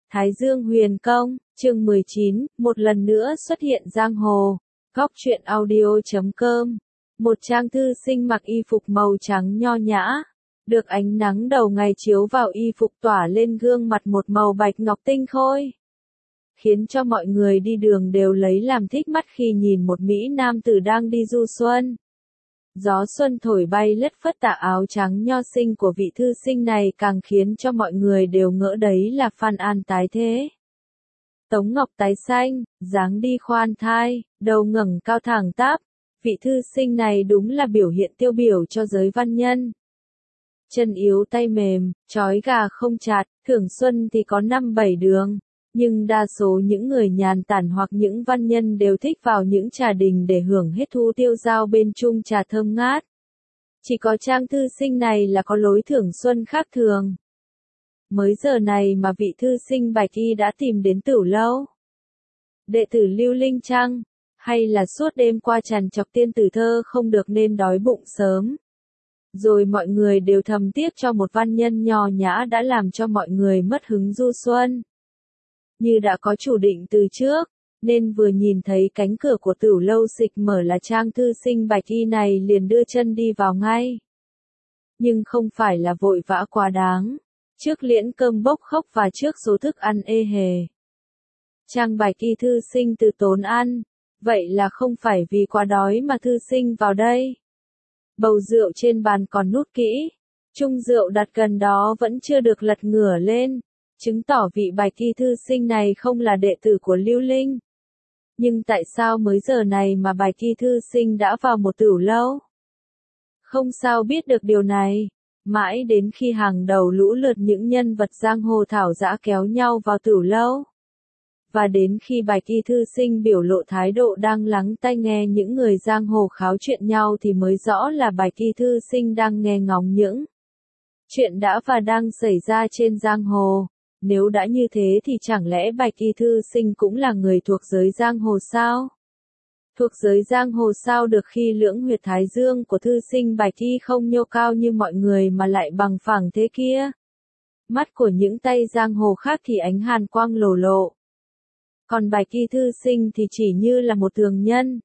Thái Dương Huyền Công, chương 19, một lần nữa xuất hiện giang hồ. Góc truyện audio.com. Một trang thư sinh mặc y phục màu trắng nho nhã, được ánh nắng đầu ngày chiếu vào y phục tỏa lên gương mặt một màu bạch ngọc tinh khôi, khiến cho mọi người đi đường đều lấy làm thích mắt khi nhìn một mỹ nam tử đang đi du xuân. Gió xuân thổi bay lất phất tà áo trắng nho xinh của vị thư sinh này càng khiến cho mọi người đều ngỡ đấy là Phan An tái thế. Tống ngọc tái xanh, dáng đi khoan thai, đầu ngẩng cao thẳng tắp, vị thư sinh này đúng là biểu hiện tiêu biểu cho giới văn nhân. Chân yếu tay mềm, trói gà không chặt, thưởng xuân thì có 5-7 đường. Nhưng đa số những người nhàn tản hoặc những văn nhân đều thích vào những trà đình để hưởng hết thu tiêu dao bên chung trà thơm ngát. Chỉ có trang thư sinh này là có lối thưởng xuân khác thường. Mới giờ này mà vị thư sinh bạch y đã tìm đến Tửu Lâu. Đệ tử Lưu Linh chăng? Hay là suốt đêm qua trằn trọc tiên tử thơ không được nên đói bụng sớm? Rồi mọi người đều thầm tiếc cho một văn nhân nho nhã đã làm cho mọi người mất hứng du xuân. Như đã có chủ định từ trước, nên vừa nhìn thấy cánh cửa của Tửu Lâu xịch mở là trang thư sinh bạch y này liền đưa chân đi vào ngay. Nhưng không phải là vội vã quá đáng, trước liễn cơm bốc khốc và trước số thức ăn ê hề. Trang bạch y thư sinh từ tốn ăn, vậy là không phải vì quá đói mà thư sinh vào đây. Bầu rượu trên bàn còn nút kỹ, chung rượu đặt gần đó vẫn chưa được lật ngửa lên, chứng tỏ vị bạch y thư sinh này không là đệ tử của Lưu Linh. Nhưng tại sao mới giờ này mà bạch y thư sinh đã vào một Tửu Lâu? Không sao biết được điều này, mãi đến khi hàng đầu lũ lượt những nhân vật giang hồ thảo dã kéo nhau vào Tửu Lâu. Và đến khi bạch y thư sinh biểu lộ thái độ đang lắng tai nghe những người giang hồ kháo chuyện nhau thì mới rõ là bạch y thư sinh đang nghe ngóng những chuyện đã và đang xảy ra trên giang hồ. Nếu đã như thế thì chẳng lẽ bạch y thư sinh cũng là người thuộc giới giang hồ sao? Thuộc giới giang hồ sao được khi lưỡng huyệt thái dương của thư sinh bạch y không nhô cao như mọi người mà lại bằng phẳng thế kia? Mắt của những tay giang hồ khác thì ánh hàn quang lồ lộ. Còn bạch y thư sinh thì chỉ như là một thường nhân.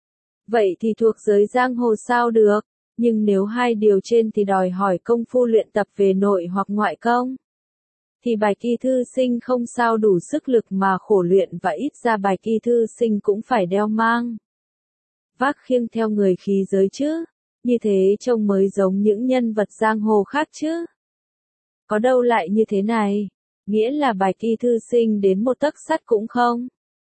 Vậy thì thuộc giới giang hồ sao được? Nhưng nếu hai điều trên thì đòi hỏi công phu luyện tập về nội hoặc ngoại công. Thì bạch y thư sinh không sao đủ sức lực mà khổ luyện và ít ra bạch y thư sinh cũng phải đeo mang vác khiêng theo người khí giới chứ, như thế trông mới giống những nhân vật giang hồ khác chứ. Có đâu lại như thế này, nghĩa là bạch y thư sinh đến một tấc sắt cũng không.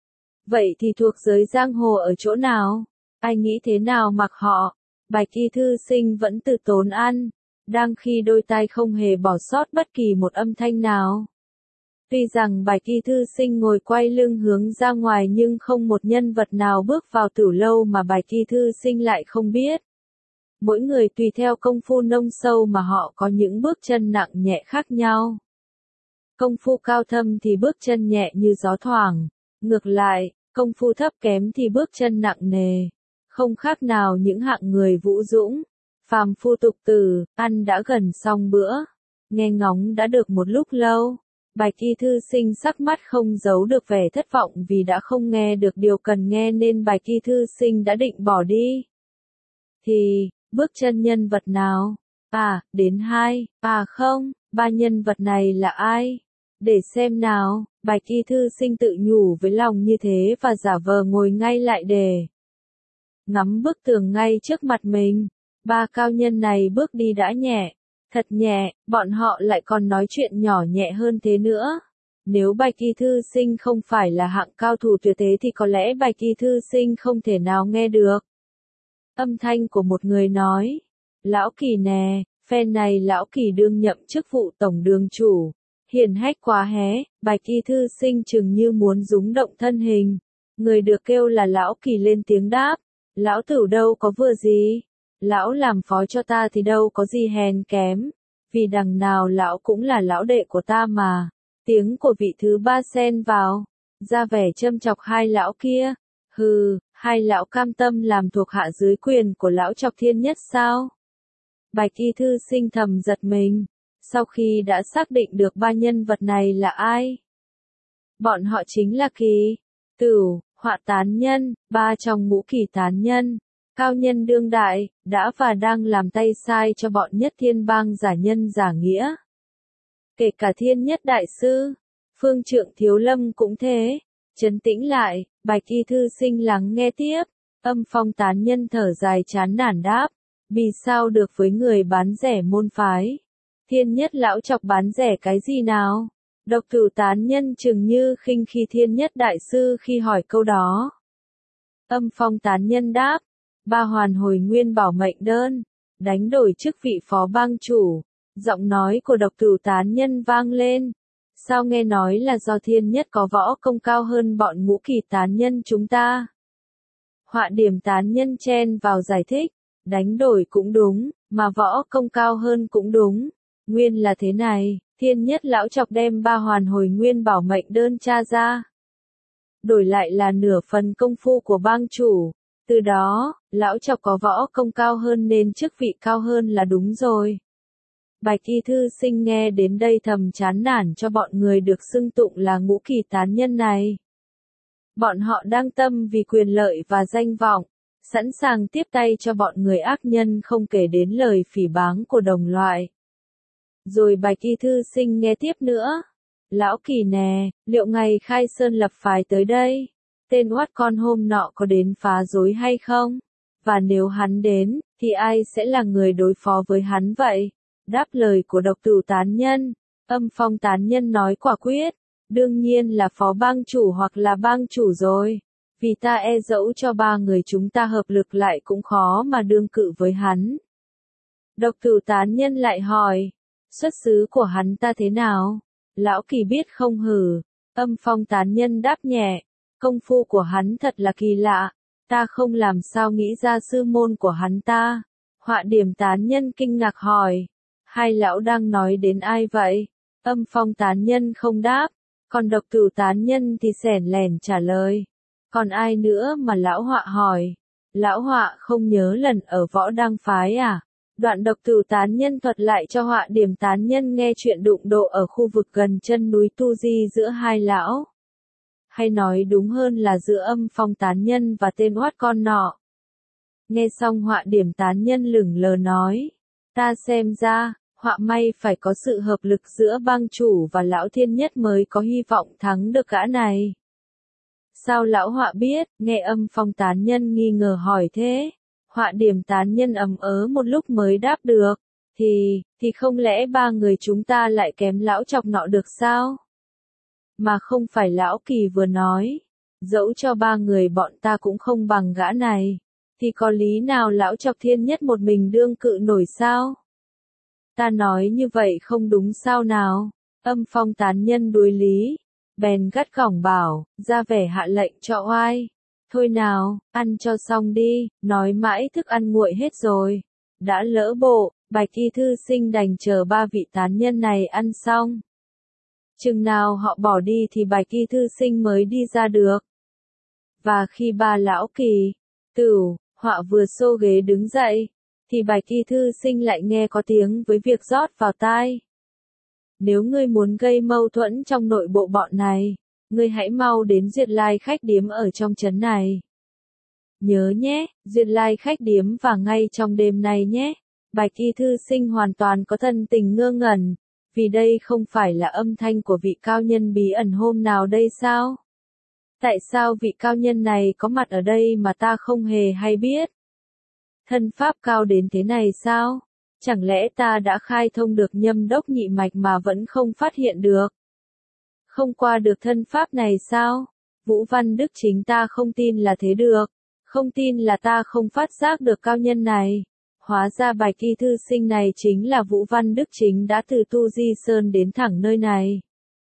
Vậy thì thuộc giới giang hồ ở chỗ nào? Ai nghĩ thế nào mặc họ? Bạch y thư sinh vẫn từ tốn ăn, đang khi đôi tai không hề bỏ sót bất kỳ một âm thanh nào. Tuy rằng bạch y thư sinh ngồi quay lưng hướng ra ngoài nhưng không một nhân vật nào bước vào Tửu Lâu mà bạch y thư sinh lại không biết. Mỗi người tùy theo công phu nông sâu mà họ có những bước chân nặng nhẹ khác nhau. Công phu cao thâm thì bước chân nhẹ như gió thoảng, ngược lại, công phu thấp kém thì bước chân nặng nề, không khác nào những hạng người vũ dũng. Phàm phu tục tử, ăn đã gần xong bữa, nghe ngóng đã được một lúc lâu, bạch y thư sinh sắc mắt không giấu được vẻ thất vọng vì đã không nghe được điều cần nghe nên bạch y thư sinh đã định bỏ đi. Thì, bước chân nhân vật nào? Đến 2, không, 3 nhân vật này là ai? Để xem nào, bạch y thư sinh tự nhủ với lòng như thế và giả vờ ngồi ngay lại để ngắm bức tường ngay trước mặt mình. 3 cao nhân này bước đi đã nhẹ, thật nhẹ, bọn họ lại còn nói chuyện nhỏ nhẹ hơn thế nữa. Nếu bạch y thư sinh không phải là hạng cao thủ tuyệt thế thì có lẽ bạch y thư sinh không thể nào nghe được. Âm thanh của một người nói, lão Kỳ nè, phen này lão Kỳ đương nhậm chức vụ tổng đường chủ, hiển hách quá hé, bạch y thư sinh chừng như muốn rúng động thân hình. Người được kêu là lão Kỳ lên tiếng đáp, lão Tửu đâu có vừa gì. Lão làm phó cho ta thì đâu có gì hèn kém, vì đằng nào lão cũng là lão đệ của ta mà. Tiếng của vị thứ 3 xen vào, ra vẻ châm chọc hai lão kia. Hừ, hai lão cam tâm làm thuộc hạ dưới quyền của lão Chọc Thiên Nhất sao? Bạch y thư sinh thầm giật mình, sau khi đã xác định được 3 nhân vật này là ai. Bọn họ chính là Kỳ, Tửu, Họa tán nhân, ba trong ngũ kỳ tán nhân, cao nhân đương đại, đã và đang làm tay sai cho bọn Nhất Thiên Bang giả nhân giả nghĩa. Kể cả Thiên Nhất Đại Sư, Phương Trượng Thiếu Lâm cũng thế. Trấn tĩnh lại, Bạch Y thư sinh lắng nghe tiếp. Âm Phong tán nhân thở dài chán nản đáp. Vì sao được với người bán rẻ môn phái? Thiên Nhất lão chọc bán rẻ cái gì nào? Độc Cửu tán nhân chừng như khinh khi Thiên Nhất Đại Sư khi hỏi câu đó. Âm Phong tán nhân đáp. Ba hoàn hồi nguyên bảo mệnh đơn. Đánh đổi chức vị phó bang chủ. Giọng nói của Độc Cửu tán nhân vang lên. Sao nghe nói là do Thiên Nhất có võ công cao hơn bọn ngũ kỳ tán nhân chúng ta? Họa Điểm tán nhân chen vào giải thích. Đánh đổi cũng đúng, mà võ công cao hơn cũng đúng. Nguyên là thế này, Thiên Nhất lão chọc đem ba hoàn hồi nguyên bảo mệnh đơn tra ra. Đổi lại là nửa phần công phu của bang chủ. Từ đó, lão chọc có võ công cao hơn nên chức vị cao hơn là đúng rồi. Bạch Y thư sinh nghe đến đây thầm chán nản cho bọn người được xưng tụng là ngũ kỳ tán nhân này. Bọn họ đang tâm vì quyền lợi và danh vọng, sẵn sàng tiếp tay cho bọn người ác nhân không kể đến lời phỉ báng của đồng loại. Rồi Bạch Y thư sinh nghe tiếp nữa. Lão Kỳ nè, liệu ngày khai sơn lập phái tới đây, tên oát con hôm nọ có đến phá rối hay không? Và nếu hắn đến, thì ai sẽ là người đối phó với hắn vậy? Đáp lời của Độc Cửu tán nhân, Âm Phong tán nhân nói quả quyết. Đương nhiên là phó bang chủ hoặc là bang chủ rồi. Vì ta e dẫu cho ba người chúng ta hợp lực lại cũng khó mà đương cự với hắn. Độc Cửu tán nhân lại hỏi. Xuất xứ của hắn ta thế nào? Lão Kỳ biết không hử? Âm Phong tán nhân đáp nhẹ. Công phu của hắn thật là kỳ lạ. Ta không làm sao nghĩ ra sư môn của hắn ta. Họa Điểm tán nhân kinh ngạc hỏi. Hai lão đang nói đến ai vậy? Âm Phong tán nhân không đáp. Còn Độc Cửu tán nhân thì xẻn lẻn trả lời. Còn ai nữa mà lão Họa hỏi? Lão Họa không nhớ lần ở Võ Đăng phái à? Đoạn Độc Cửu tán nhân thuật lại cho Họa Điểm tán nhân nghe chuyện đụng độ ở khu vực gần chân núi Tu Di giữa hai lão. Hay nói đúng hơn là giữa Âm Phong tán nhân và tên oát con nọ. Nghe xong Họa Điểm tán nhân lửng lờ nói. Ta xem ra, Họa may phải có sự hợp lực giữa bang chủ và lão Thiên Nhất mới có hy vọng thắng được gã này. Sao lão Họa biết? Nghe Âm Phong tán nhân nghi ngờ hỏi thế. Họa Điểm tán nhân ầm ớ một lúc mới đáp được. Thì không lẽ ba người chúng ta lại kém lão chọc nọ được sao? Mà không phải lão Kỳ vừa nói. Dẫu cho ba người bọn ta cũng không bằng gã này. Thì có lý nào lão chọc Thiên Nhất một mình đương cự nổi sao? Ta nói như vậy không đúng sao nào? Âm Phong tán nhân đối lý. Bèn gắt gỏng bảo, ra vẻ hạ lệnh cho oai. Thôi nào, ăn cho xong đi, nói mãi thức ăn nguội hết rồi. Đã lỡ bộ, Bạch Y thư sinh đành chờ ba vị tán nhân này ăn xong. Chừng nào họ bỏ đi thì Bạch Y thư sinh mới đi ra được. Và khi ba lão Kỳ, Tửu, Họa vừa xô ghế đứng dậy, thì Bạch Y thư sinh lại nghe có tiếng với việc rót vào tai. Nếu ngươi muốn gây mâu thuẫn trong nội bộ bọn này, ngươi hãy mau đến Duyệt Lai khách điếm ở trong trấn này. Nhớ nhé, Duyệt Lai khách điếm và ngay trong đêm nay nhé. Bạch Y thư sinh hoàn toàn có thân tình ngơ ngẩn, vì đây không phải là âm thanh của vị cao nhân bí ẩn hôm nào đây sao? Tại sao vị cao nhân này có mặt ở đây mà ta không hề hay biết? Thân pháp cao đến thế này sao? Chẳng lẽ ta đã khai thông được nhâm đốc nhị mạch mà vẫn không phát hiện được? Không qua được thân pháp này sao? Vũ Văn Đức Chính ta không tin là thế được. Không tin là ta không phát giác được cao nhân này. Hóa ra Bạch Y thư sinh này chính là Vũ Văn Đức Chính đã từ Tu Di Sơn đến thẳng nơi này.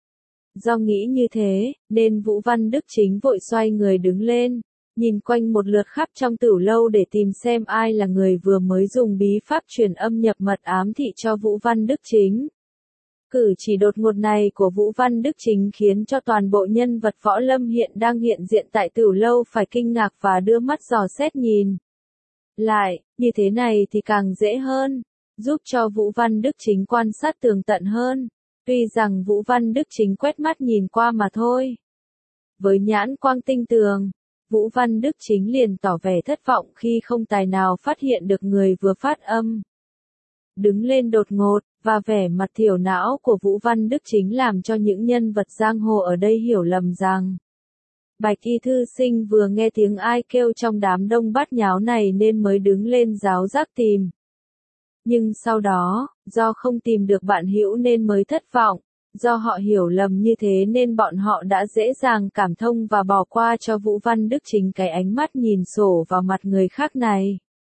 Do nghĩ như thế, nên Vũ Văn Đức Chính vội xoay người đứng lên, nhìn quanh một lượt khắp trong tửu lâu để tìm xem ai là người vừa mới dùng bí pháp truyền âm nhập mật ám thị cho Vũ Văn Đức Chính. Cử chỉ đột ngột này của Vũ Văn Đức Chính khiến cho toàn bộ nhân vật võ lâm hiện đang hiện diện tại tửu lâu phải kinh ngạc và đưa mắt dò xét nhìn. Lại, như thế này thì càng dễ hơn, giúp cho Vũ Văn Đức Chính quan sát tường tận hơn. Tuy rằng Vũ Văn Đức Chính quét mắt nhìn qua mà thôi. Với nhãn quang tinh tường, Vũ Văn Đức Chính liền tỏ vẻ thất vọng khi không tài nào phát hiện được người vừa phát âm. Đứng lên đột ngột, và vẻ mặt thiểu não của Vũ Văn Đức Chính làm cho những nhân vật giang hồ ở đây hiểu lầm rằng Bạch Y thư sinh vừa nghe tiếng ai kêu trong đám đông bát nháo này nên mới đứng lên giáo giác tìm. Nhưng sau đó, do không tìm được bạn hữu nên mới thất vọng, do họ hiểu lầm như thế nên bọn họ đã dễ dàng cảm thông và bỏ qua cho Vũ Văn Đức Chính cái ánh mắt nhìn sổ vào mặt người khác này.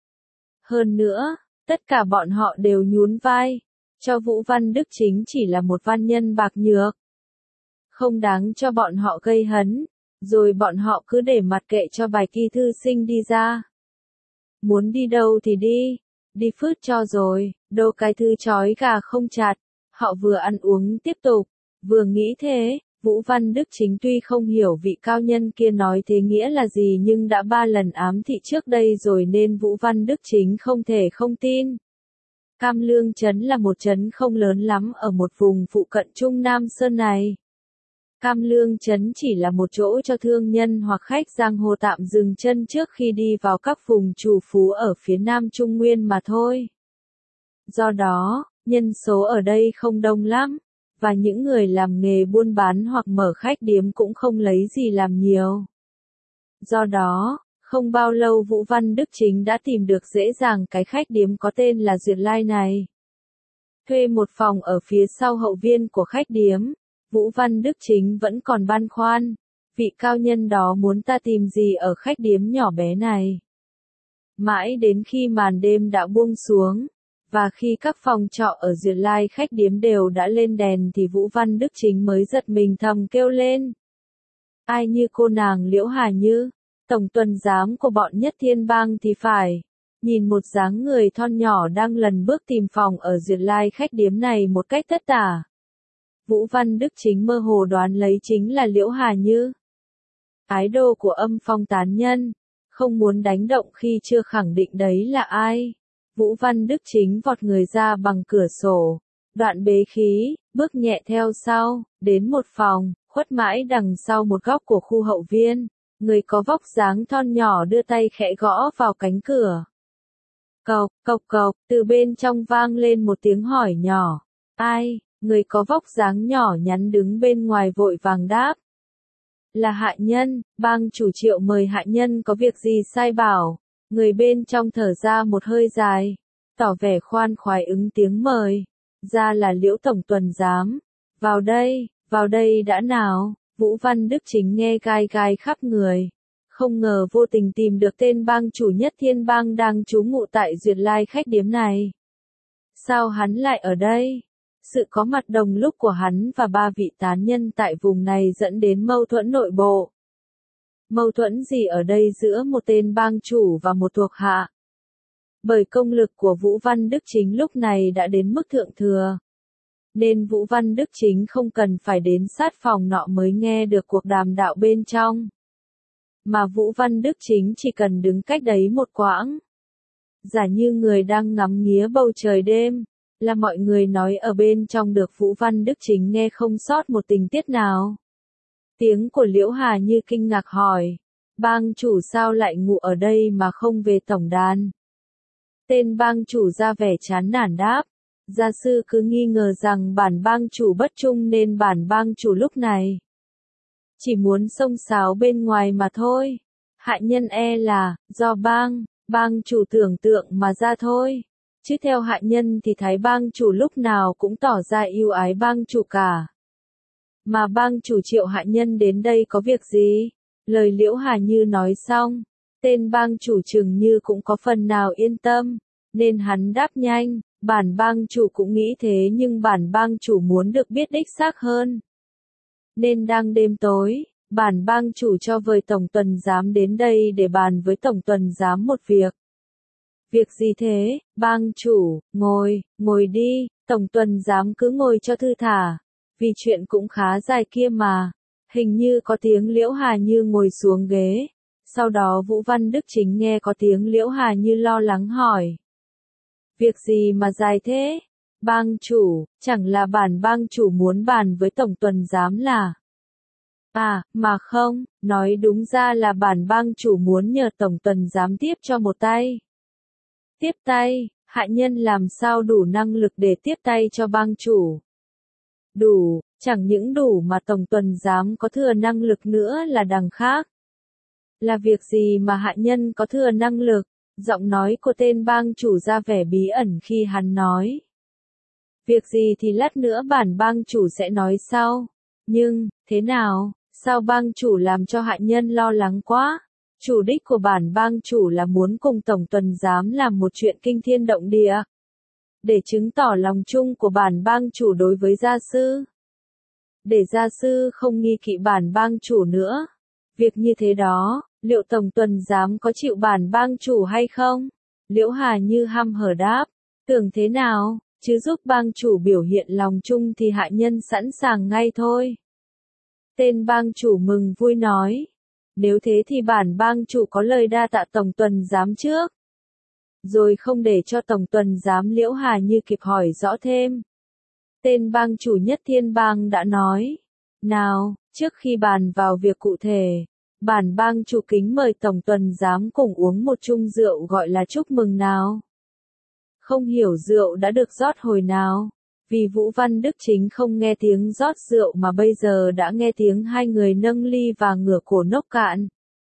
Hơn nữa, tất cả bọn họ đều nhún vai, cho Vũ Văn Đức Chính chỉ là một văn nhân bạc nhược. Không đáng cho bọn họ gây hấn, rồi bọn họ cứ để mặc kệ cho Bạch Y thư sinh đi ra. Muốn đi đâu thì đi phứt cho rồi, đâu cái thứ chói gà không chặt. Họ vừa ăn uống tiếp tục, vừa nghĩ thế. Vũ Văn Đức Chính tuy không hiểu vị cao nhân kia nói thế nghĩa là gì nhưng đã 3 lần ám thị trước đây rồi nên Vũ Văn Đức Chính không thể không tin. Cam Lương Trấn là một trấn không lớn lắm ở một vùng phụ cận Trung Nam Sơn này. Cam Lương Trấn chỉ là một chỗ cho thương nhân hoặc khách giang hồ tạm dừng chân trước khi đi vào các vùng trù phú ở phía Nam Trung Nguyên mà thôi. Do đó, nhân số ở đây không đông lắm, và những người làm nghề buôn bán hoặc mở khách điếm cũng không lấy gì làm nhiều. Do đó, không bao lâu Vũ Văn Đức Chính đã tìm được dễ dàng cái khách điếm có tên là Duyệt Lai này. Thuê một phòng ở phía sau hậu viên của khách điếm, Vũ Văn Đức Chính vẫn còn băn khoăn, vị cao nhân đó muốn ta tìm gì ở khách điếm nhỏ bé này. Mãi đến khi màn đêm đã buông xuống, và khi các phòng trọ ở Duyệt Lai khách điếm đều đã lên đèn thì Vũ Văn Đức Chính mới giật mình thầm kêu lên. Ai như cô nàng Liễu Hà Như, tổng tuần giám của bọn Nhất Thiên Bang thì phải. Nhìn một dáng người thon nhỏ đang lần bước tìm phòng ở Duyệt Lai khách điếm này một cách tất tả. Vũ Văn Đức Chính mơ hồ đoán lấy chính là Liễu Hà Như. Ái đồ của Âm Phong tán nhân, không muốn đánh động khi chưa khẳng định đấy là ai. Vũ Văn Đức Chính vọt người ra bằng cửa sổ, đoạn bế khí, bước nhẹ theo sau, đến một phòng, khuất mãi đằng sau một góc của khu hậu viên, người có vóc dáng thon nhỏ đưa tay khẽ gõ vào cánh cửa. Cộc, cộc cộc, từ bên trong vang lên một tiếng hỏi nhỏ. Ai? Người có vóc dáng nhỏ nhắn đứng bên ngoài vội vàng đáp. Là hạ nhân, bang chủ Triệu mời hạ nhân có việc gì sai bảo. Người bên trong thở ra một hơi dài, tỏ vẻ khoan khoái ứng tiếng mời. Ra là Liễu tổng tuần giám. Vào đây đã nào. Vũ Văn Đức Chính nghe gai gai khắp người. Không ngờ vô tình tìm được tên bang chủ Nhất Thiên Bang đang trú ngụ tại Duyệt Lai khách điếm này. Sao hắn lại ở đây? Sự có mặt đồng lúc của hắn và 3 vị tán nhân tại vùng này dẫn đến mâu thuẫn nội bộ. Mâu thuẫn gì ở đây giữa một tên bang chủ và một thuộc hạ? Bởi công lực của Vũ Văn Đức Chính lúc này đã đến mức thượng thừa. Nên Vũ Văn Đức Chính không cần phải đến sát phòng nọ mới nghe được cuộc đàm đạo bên trong. Mà Vũ Văn Đức Chính chỉ cần đứng cách đấy một quãng. Giả như người đang ngắm nghía bầu trời đêm, là mọi người nói ở bên trong được Vũ Văn Đức Chính nghe không sót một tình tiết nào. Tiếng của Liễu Hà Như kinh ngạc hỏi, bang chủ sao lại ngủ ở đây mà không về tổng đàn? Tên bang chủ ra vẻ chán nản đáp, gia sư cứ nghi ngờ rằng bản bang chủ bất trung nên bản bang chủ lúc này chỉ muốn xông xáo bên ngoài mà thôi. Hạ nhân là, do bang chủ tưởng tượng mà ra thôi. Chứ theo hạ nhân thì thấy bang chủ lúc nào cũng tỏ ra yêu ái bang chủ cả. Mà bang chủ Triệu hạ nhân đến đây có việc gì? Lời Liễu Hà Như nói xong, tên bang chủ chừng như cũng có phần nào yên tâm, nên hắn đáp nhanh, bản bang chủ cũng nghĩ thế nhưng bản bang chủ muốn được biết đích xác hơn. Nên đang đêm tối, bản bang chủ cho vời tổng tuần giám đến đây để bàn với tổng tuần giám một việc. Việc gì thế, bang chủ? Ngồi đi, tổng tuần giám cứ ngồi cho thư thả, vì chuyện cũng khá dài kia mà. Hình như có tiếng Liễu Hà Như ngồi xuống ghế, sau đó Vũ Văn Đức Chính nghe có tiếng Liễu Hà Như lo lắng hỏi. Việc gì mà dài thế? Bang chủ, chẳng là bản bang chủ muốn bàn với tổng tuần giám là. À, mà không, nói đúng ra là bản bang chủ muốn nhờ tổng tuần giám tiếp cho một tay. Tiếp tay, hạ nhân làm sao đủ năng lực để tiếp tay cho bang chủ. Đủ, chẳng những đủ mà tổng tuần giám có thừa năng lực nữa là đằng khác. Là việc gì mà hạ nhân có thừa năng lực? Giọng nói của tên bang chủ ra vẻ bí ẩn khi hắn nói. Việc gì thì lát nữa bản bang chủ sẽ nói sau. Nhưng, thế nào, sao bang chủ làm cho hạ nhân lo lắng quá? Chủ đích của bản bang chủ là muốn cùng tổng tuần giám làm một chuyện kinh thiên động địa. Để chứng tỏ lòng chung của bản bang chủ đối với gia sư. Để gia sư không nghi kỵ bản bang chủ nữa. Việc như thế đó, liệu tổng tuần giám có chịu bản bang chủ hay không? Liễu Hà Như hăm hở đáp. Tưởng thế nào, chứ giúp bang chủ biểu hiện lòng chung thì hạ nhân sẵn sàng ngay thôi. Tên bang chủ mừng vui nói. Nếu thế thì bản bang chủ có lời đa tạ tổng tuần giám trước. Rồi không để cho tổng tuần giám Liễu Hà Như kịp hỏi rõ thêm. Tên bang chủ Nhất Thiên Bang đã nói. Nào, trước khi bàn vào việc cụ thể, bản bang chủ kính mời tổng tuần giám cùng uống một chung rượu gọi là chúc mừng nào. Không hiểu rượu đã được rót hồi nào, vì Vũ Văn Đức Chính không nghe tiếng rót rượu mà bây giờ đã nghe tiếng hai người nâng ly và ngửa cổ nốc cạn.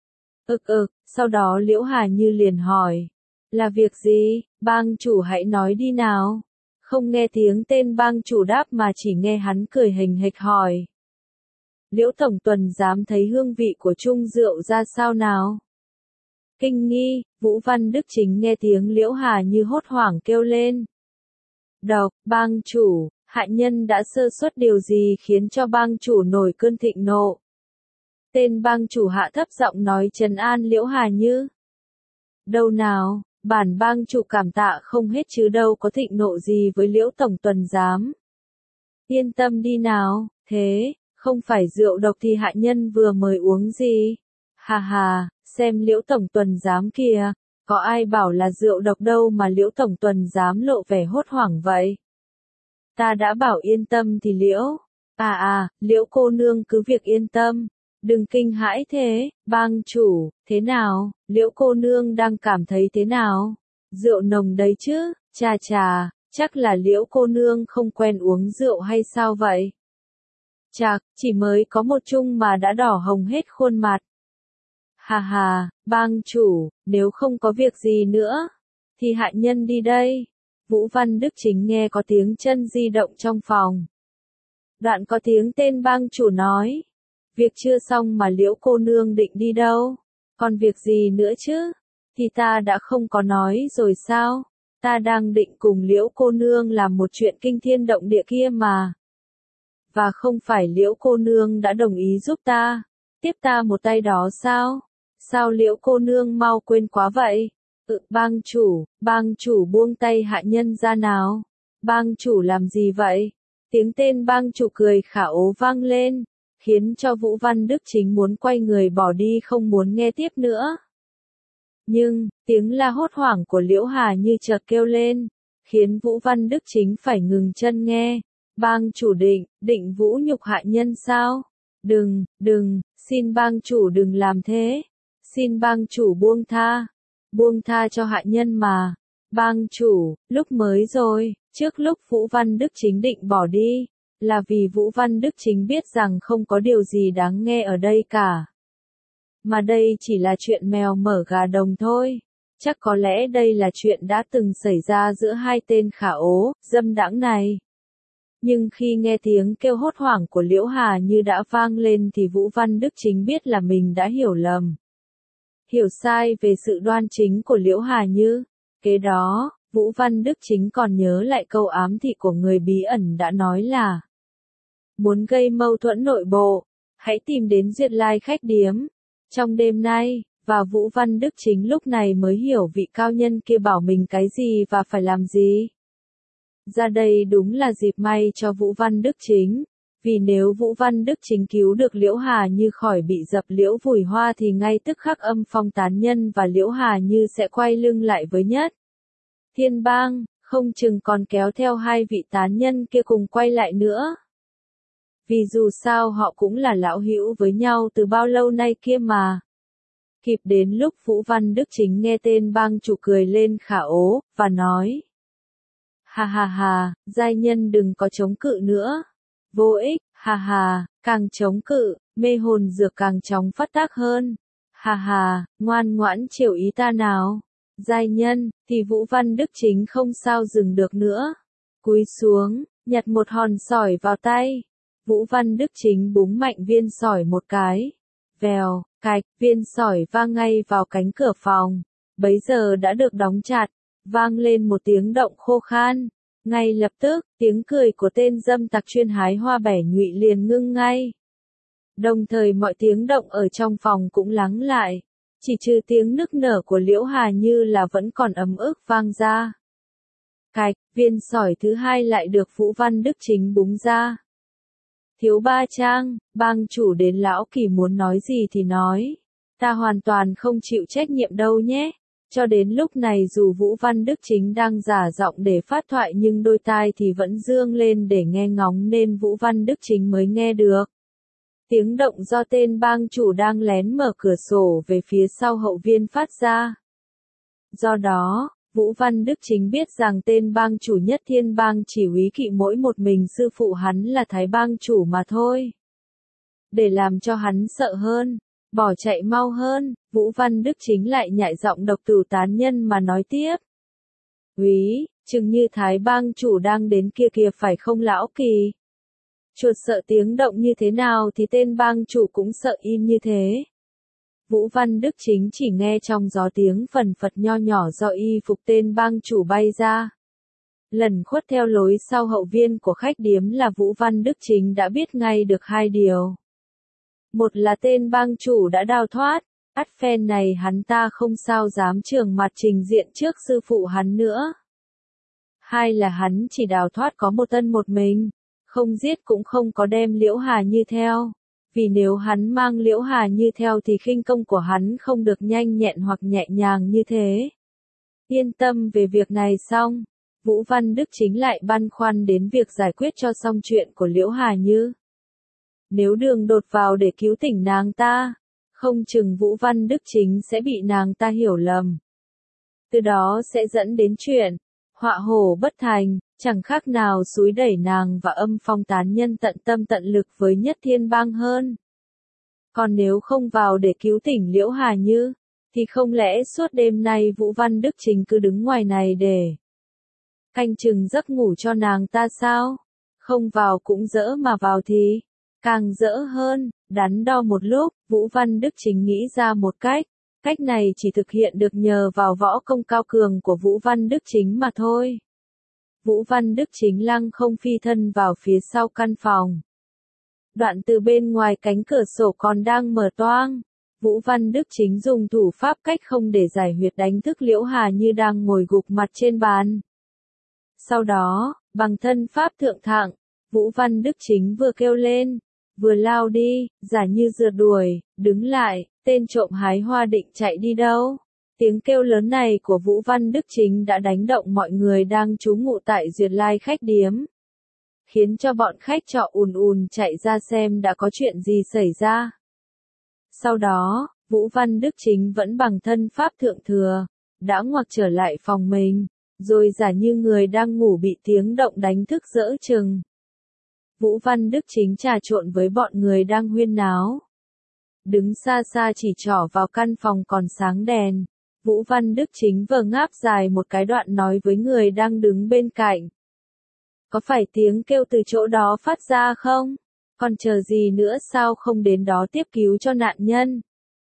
Sau đó Liễu Hà Như liền hỏi. Là việc gì, bang chủ hãy nói đi nào. Không nghe tiếng tên bang chủ đáp mà chỉ nghe hắn cười hình hịch hỏi. Liễu tổng tuần dám thấy hương vị của chung rượu ra sao nào? Kinh nghi, Vũ Văn Đức Chính nghe tiếng Liễu Hà Như hốt hoảng kêu lên. Độc, bang chủ, hạ nhân đã sơ suất điều gì khiến cho bang chủ nổi cơn thịnh nộ? Tên bang chủ hạ thấp giọng nói trấn an Liễu Hà Như. Đâu nào, bản bang chủ cảm tạ không hết chứ đâu có thịnh nộ gì với Liễu tổng tuần giám. Yên tâm đi nào, thế, không phải rượu độc thì hạ nhân vừa mời uống gì? Hà hà, xem Liễu tổng tuần giám kìa, có ai bảo là rượu độc đâu mà Liễu tổng tuần giám lộ vẻ hốt hoảng vậy? Ta đã bảo yên tâm thì Liễu. Liễu cô nương cứ việc yên tâm. Đừng kinh hãi thế, bang chủ, thế nào, Liễu cô nương đang cảm thấy thế nào? Rượu nồng đấy chứ, chà, chắc là Liễu cô nương không quen uống rượu hay sao vậy? Chạc, chỉ mới có một chung mà đã đỏ hồng hết khuôn mặt. Hà hà, bang chủ, nếu không có việc gì nữa, thì hạ nhân đi đây. Vũ Văn Đức Chính nghe có tiếng chân di động trong phòng. Đoạn có tiếng tên bang chủ nói. Việc chưa xong mà Liễu cô nương định đi đâu? Còn việc gì nữa chứ? Thì ta đã không có nói rồi sao? Ta đang định cùng Liễu cô nương làm một chuyện kinh thiên động địa kia mà. Và không phải Liễu cô nương đã đồng ý giúp ta, tiếp ta một tay đó sao? Sao Liễu cô nương mau quên quá vậy? Bang chủ buông tay hạ nhân ra nào. Bang chủ làm gì vậy? Tiếng tên bang chủ cười khả ố vang lên, khiến cho Vũ Văn Đức Chính muốn quay người bỏ đi không muốn nghe tiếp nữa. Nhưng, tiếng la hốt hoảng của Liễu Hà Như chợt kêu lên, khiến Vũ Văn Đức Chính phải ngừng chân nghe. Bang chủ định vũ nhục hạ nhân sao? Đừng, xin bang chủ đừng làm thế. Xin bang chủ buông tha cho hạ nhân mà. Bang chủ, lúc mới rồi, trước lúc Vũ Văn Đức Chính định bỏ đi, là vì Vũ Văn Đức Chính biết rằng không có điều gì đáng nghe ở đây cả. Mà đây chỉ là chuyện mèo mở gà đồng thôi. Chắc có lẽ đây là chuyện đã từng xảy ra giữa hai tên khả ố, dâm đãng này. Nhưng khi nghe tiếng kêu hốt hoảng của Liễu Hà Như đã vang lên thì Vũ Văn Đức Chính biết là mình đã hiểu lầm. Hiểu sai về sự đoan chính của Liễu Hà Như. Kế đó, Vũ Văn Đức Chính còn nhớ lại câu ám thị của người bí ẩn đã nói là: muốn gây mâu thuẫn nội bộ, hãy tìm đến Duyệt Lai khách điếm. Trong đêm nay, và Vũ Văn Đức Chính lúc này mới hiểu vị cao nhân kia bảo mình cái gì và phải làm gì. Ra đây đúng là dịp may cho Vũ Văn Đức Chính, vì nếu Vũ Văn Đức Chính cứu được Liễu Hà Như khỏi bị dập liễu vùi hoa thì ngay tức khắc âm phong tán nhân và Liễu Hà Như sẽ quay lưng lại với Nhất Thiên Bang, Không chừng còn kéo theo hai vị tán nhân kia cùng quay lại nữa. Vì dù sao họ cũng là lão hữu với nhau từ bao lâu nay kia mà. Kịp đến lúc Vũ Văn Đức Chính nghe tên bang chủ cười lên khả ố, và nói. Ha ha ha, giai nhân đừng có chống cự nữa. Vô ích, ha ha, càng chống cự, mê hồn dược càng chóng phát tác hơn. Ha ha, ngoan ngoãn chiều ý ta nào. Giai nhân, thì Vũ Văn Đức Chính không sao dừng được nữa. Cúi xuống, nhặt một hòn sỏi vào tay. Vũ Văn Đức Chính búng mạnh viên sỏi một cái. Vèo, cạch, viên sỏi vang ngay vào cánh cửa phòng. Bấy giờ đã được đóng chặt, vang lên một tiếng động khô khan. Ngay lập tức, tiếng cười của tên dâm tặc chuyên hái hoa bẻ nhụy liền ngưng ngay. Đồng thời mọi tiếng động ở trong phòng cũng lắng lại. Chỉ trừ tiếng nức nở của Liễu Hà Như là vẫn còn ấm ức vang ra. Cạch, viên sỏi thứ hai lại được Vũ Văn Đức Chính búng ra. Thiếu ba trang, bang chủ đến lão Kỳ muốn nói gì thì nói. Ta hoàn toàn không chịu trách nhiệm đâu nhé. Cho đến lúc này dù Vũ Văn Đức Chính đang giả giọng để phát thoại nhưng đôi tai thì vẫn dương lên để nghe ngóng nên Vũ Văn Đức Chính mới nghe được. Tiếng động do tên bang chủ đang lén mở cửa sổ về phía sau hậu viên phát ra. Do đó, Vũ Văn Đức Chính biết rằng tên bang chủ Nhất Thiên Bang chỉ úy kỵ mỗi một mình sư phụ hắn là Thái bang chủ mà thôi. Để làm cho hắn sợ hơn, bỏ chạy mau hơn, Vũ Văn Đức Chính lại nhại giọng độc tử tán nhân mà nói tiếp. Úy, chừng như Thái bang chủ đang đến kia kìa phải không lão Kỳ? Chuột sợ tiếng động như thế nào thì tên bang chủ cũng sợ im như thế. Vũ Văn Đức Chính chỉ nghe trong gió tiếng phần phật nho nhỏ do y phục tên bang chủ bay ra. Lần khuất theo lối sau hậu viên của khách điếm là Vũ Văn Đức Chính đã biết ngay được hai điều. Một là tên bang chủ đã đào thoát, ắt phen này hắn ta không sao dám trường mặt trình diện trước sư phụ hắn nữa. Hai là hắn chỉ đào thoát có một thân một mình, không giết cũng không có đem Liễu Hà Như theo. Vì nếu hắn mang Liễu Hà Như theo thì khinh công của hắn không được nhanh nhẹn hoặc nhẹ nhàng như thế. Yên tâm về việc này xong, Vũ Văn Đức Chính lại băn khoăn đến việc giải quyết cho xong chuyện của Liễu Hà Như. Nếu đường đột vào để cứu tỉnh nàng ta, không chừng Vũ Văn Đức Chính sẽ bị nàng ta hiểu lầm. Từ đó sẽ dẫn đến chuyện họa hổ bất thành, chẳng khác nào xúi đẩy nàng và Âm Phong tán nhân tận tâm tận lực với Nhất Thiên Bang hơn. Còn nếu không vào để cứu tỉnh Liễu Hà Như, thì không lẽ suốt đêm nay Vũ Văn Đức Chính cứ đứng ngoài này để canh chừng giấc ngủ cho nàng ta sao? Không vào cũng dỡ mà vào thì càng dỡ hơn. Đắn đo một lúc, Vũ Văn Đức Chính nghĩ ra một cách. Cách này chỉ thực hiện được nhờ vào võ công cao cường của Vũ Văn Đức Chính mà thôi. Vũ Văn Đức Chính lăng không phi thân vào phía sau căn phòng. Đoạn từ bên ngoài cánh cửa sổ còn đang mở toang. Vũ Văn Đức Chính dùng thủ pháp cách không để giải huyệt đánh thức Liễu Hà Như đang ngồi gục mặt trên bàn. Sau đó, bằng thân pháp thượng thặng, Vũ Văn Đức Chính vừa kêu lên, vừa lao đi, giả như rượt đuổi, đứng lại, tên trộm hái hoa định chạy đi đâu. Tiếng kêu lớn này của Vũ Văn Đức Chính đã đánh động mọi người đang trú ngụ tại Duyệt Lai khách điếm. Khiến cho bọn khách trọ ùn ùn chạy ra xem đã có chuyện gì xảy ra. Sau đó, Vũ Văn Đức Chính vẫn bằng thân pháp thượng thừa, đã ngoặc trở lại phòng mình, rồi giả như người đang ngủ bị tiếng động đánh thức dỡ chừng. Vũ Văn Đức Chính trà trộn với bọn người đang huyên náo. Đứng xa xa chỉ trỏ vào căn phòng còn sáng đèn. Vũ Văn Đức Chính vờ ngáp dài một cái đoạn nói với người đang đứng bên cạnh. Có phải tiếng kêu từ chỗ đó phát ra không? Còn chờ gì nữa sao không đến đó tiếp cứu cho nạn nhân?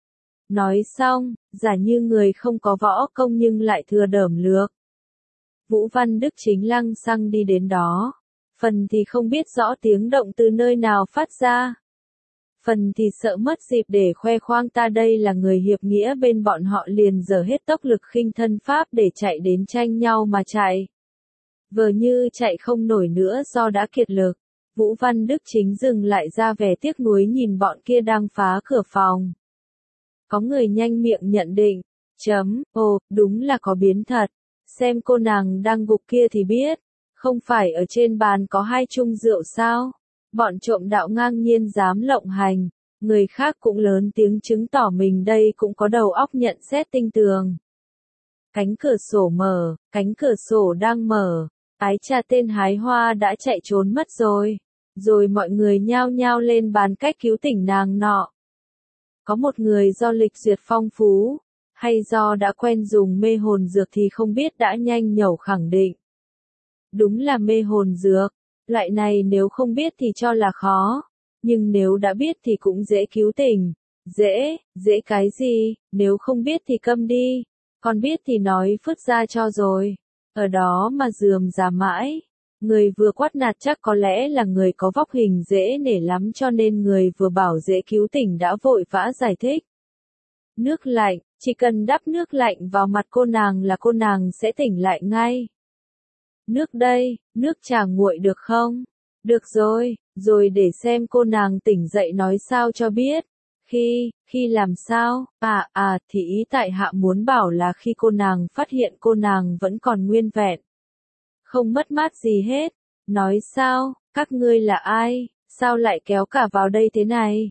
Nói xong, giả như người không có võ công nhưng lại thừa đởm lược. Vũ Văn Đức Chính lăng xăng đi đến đó. Phần thì không biết rõ tiếng động từ nơi nào phát ra. Phần thì sợ mất dịp để khoe khoang ta đây là người hiệp nghĩa bên bọn họ liền dở hết tốc lực khinh thân pháp để chạy đến tranh nhau mà chạy. Vờ như chạy không nổi nữa do đã kiệt lực, Vũ Văn Đức Chính dừng lại ra vẻ tiếc nuối nhìn bọn kia đang phá cửa phòng. Có người nhanh miệng nhận định, ồ, đúng là có biến thật. Xem cô nàng đang gục kia thì biết, không phải ở trên bàn có 2 chung rượu sao? Bọn trộm đạo ngang nhiên dám lộng hành, người khác cũng lớn tiếng chứng tỏ mình đây cũng có đầu óc nhận xét tinh tường. Cánh cửa sổ mở, cánh cửa sổ đang mở, ái chà tên hái hoa đã chạy trốn mất rồi. Rồi mọi người nhao nhao lên bàn cách cứu tỉnh nàng nọ. Có một người do lịch duyệt phong phú, hay do đã quen dùng mê hồn dược thì không biết đã nhanh nhẩu khẳng định. Đúng là mê hồn dược, loại này nếu không biết thì cho là khó, nhưng nếu đã biết thì cũng dễ cứu tỉnh. Dễ cái gì, nếu không biết thì câm đi, còn biết thì nói phứt ra cho rồi. Ở đó mà rườm rà mãi. Người vừa quát nạt chắc có lẽ là người có vóc hình dễ nể lắm cho nên người vừa bảo dễ cứu tỉnh đã vội vã giải thích. Nước lạnh, chỉ cần đắp nước lạnh vào mặt cô nàng là cô nàng sẽ tỉnh lại ngay. Nước đây, nước trà nguội được không? Được rồi, rồi để xem cô nàng tỉnh dậy nói sao cho biết. Khi làm sao? Thì ý tại hạ muốn bảo là khi cô nàng phát hiện cô nàng vẫn còn nguyên vẹn. Không mất mát gì hết. Nói sao, các ngươi là ai, sao lại kéo cả vào đây thế này?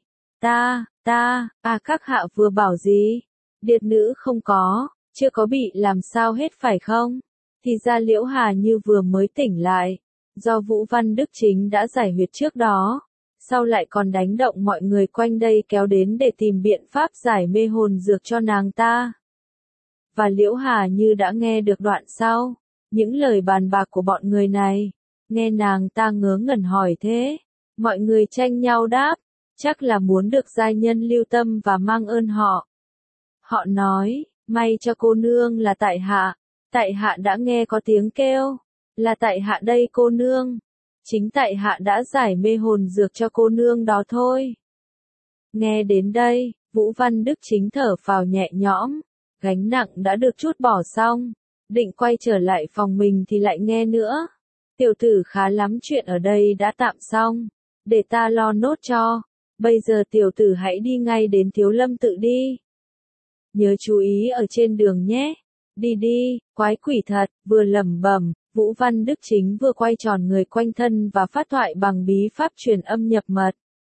Các hạ vừa bảo gì? Điệt nữ không có, chưa có bị làm sao hết phải không? Thì ra Liễu Hà Như vừa mới tỉnh lại, do Vũ Văn Đức Chính đã giải huyệt trước đó, sau lại còn đánh động mọi người quanh đây kéo đến để tìm biện pháp giải mê hồn dược cho nàng ta. Và Liễu Hà Như đã nghe được đoạn sau, những lời bàn bạc của bọn người này, nghe nàng ta ngớ ngẩn hỏi thế, mọi người tranh nhau đáp, chắc là muốn được giai nhân lưu tâm và mang ơn họ. Họ nói, may cho cô nương là tại hạ đã nghe có tiếng kêu, là tại hạ đây cô nương, chính tại hạ đã giải mê hồn dược cho cô nương đó thôi. Nghe đến đây, Vũ Văn Đức Chính thở phào nhẹ nhõm, gánh nặng đã được trút bỏ xong, định quay trở lại phòng mình thì lại nghe nữa. Tiểu tử khá lắm, chuyện ở đây đã tạm xong, để ta lo nốt cho, bây giờ tiểu tử hãy đi ngay đến Thiếu Lâm tự đi. Nhớ chú ý ở trên đường nhé. Đi, quái quỷ thật, vừa lẩm bẩm, Vũ Văn Đức Chính vừa quay tròn người quanh thân và phát thoại bằng bí pháp truyền âm nhập mật.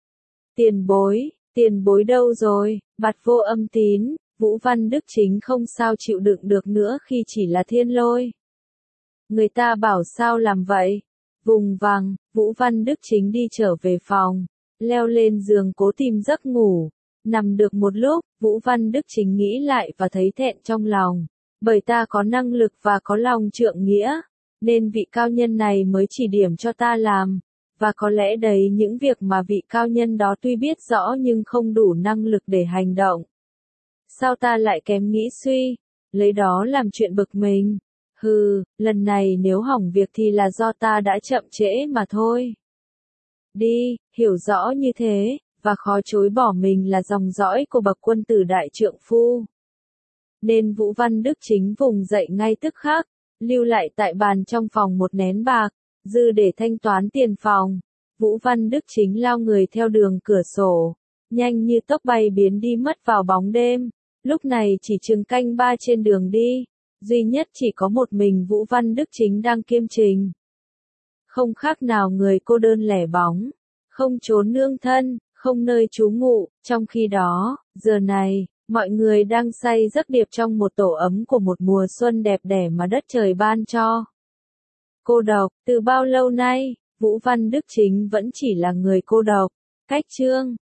Tiền bối đâu rồi, bạt vô âm tín, Vũ Văn Đức Chính không sao chịu đựng được nữa khi chỉ là thiên lôi. Người ta bảo sao làm vậy? Vùng vằng, Vũ Văn Đức Chính đi trở về phòng, leo lên giường cố tìm giấc ngủ. Nằm được một lúc, Vũ Văn Đức Chính nghĩ lại và thấy thẹn trong lòng. Bởi ta có năng lực và có lòng trượng nghĩa, nên vị cao nhân này mới chỉ điểm cho ta làm. Và có lẽ đấy những việc mà vị cao nhân đó tuy biết rõ nhưng không đủ năng lực để hành động. Sao ta lại kém nghĩ suy, lấy đó làm chuyện bực mình. Lần này nếu hỏng việc thì là do ta đã chậm trễ mà thôi. Đi, hiểu rõ như thế, và khó chối bỏ mình là dòng dõi của bậc quân tử đại trượng phu. Nên Vũ Văn Đức Chính vùng dậy ngay tức khắc, lưu lại tại bàn trong phòng một nén bạc, dư để thanh toán tiền phòng. Vũ Văn Đức Chính lao người theo đường cửa sổ, nhanh như tốc bay biến đi mất vào bóng đêm. Lúc này chỉ chừng canh 3 trên đường đi, duy nhất chỉ có một mình Vũ Văn Đức Chính đang kiêm trình. Không khác nào người cô đơn lẻ bóng, không chốn nương thân, không nơi trú ngụ, trong khi đó, giờ này, mọi người đang say giấc điệp trong một tổ ấm của một mùa xuân đẹp đẽ mà đất trời ban cho. Cô độc, từ bao lâu nay, Vũ Văn Đức Chính vẫn chỉ là người cô độc. Cách chương